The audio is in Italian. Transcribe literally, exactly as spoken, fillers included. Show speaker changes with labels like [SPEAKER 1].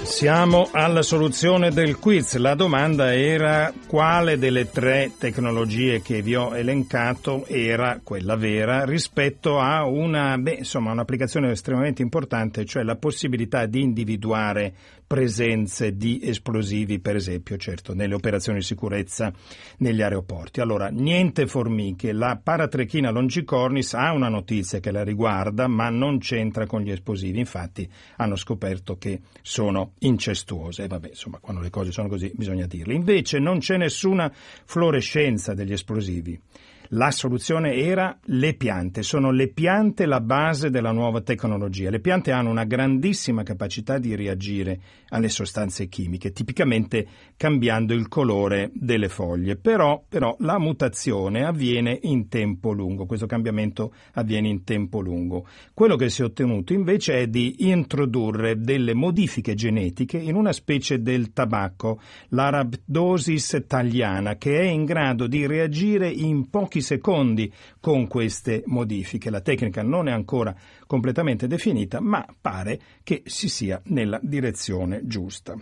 [SPEAKER 1] Siamo alla soluzione del quiz. La domanda era: quale delle tre tecnologie che vi ho elencato era quella vera rispetto a una, beh, insomma, un'applicazione estremamente importante, cioè la possibilità di individuare presenze di esplosivi, per esempio, certo, nelle operazioni di sicurezza negli aeroporti. Allora, niente formiche. La paratrechina longicornis ha una notizia che la riguarda, ma non c'entra con gli esplosivi. Infatti, hanno scoperto che sono incestuose. E vabbè, insomma, quando le cose sono così bisogna dirle. Invece non c'è nessuna fluorescenza degli esplosivi. La soluzione era le piante. Sono le piante la base della nuova tecnologia. Le piante hanno una grandissima capacità di reagire alle sostanze chimiche, tipicamente cambiando il colore delle foglie. Però, però la mutazione avviene in tempo lungo. Questo cambiamento avviene in tempo lungo. Quello che si è ottenuto invece è di introdurre delle modifiche genetiche in una specie del tabacco, l'Arabidopsis thaliana, che è in grado di reagire in pochi secondi con queste modifiche. La tecnica non è ancora completamente definita, ma pare che si sia nella direzione giusta.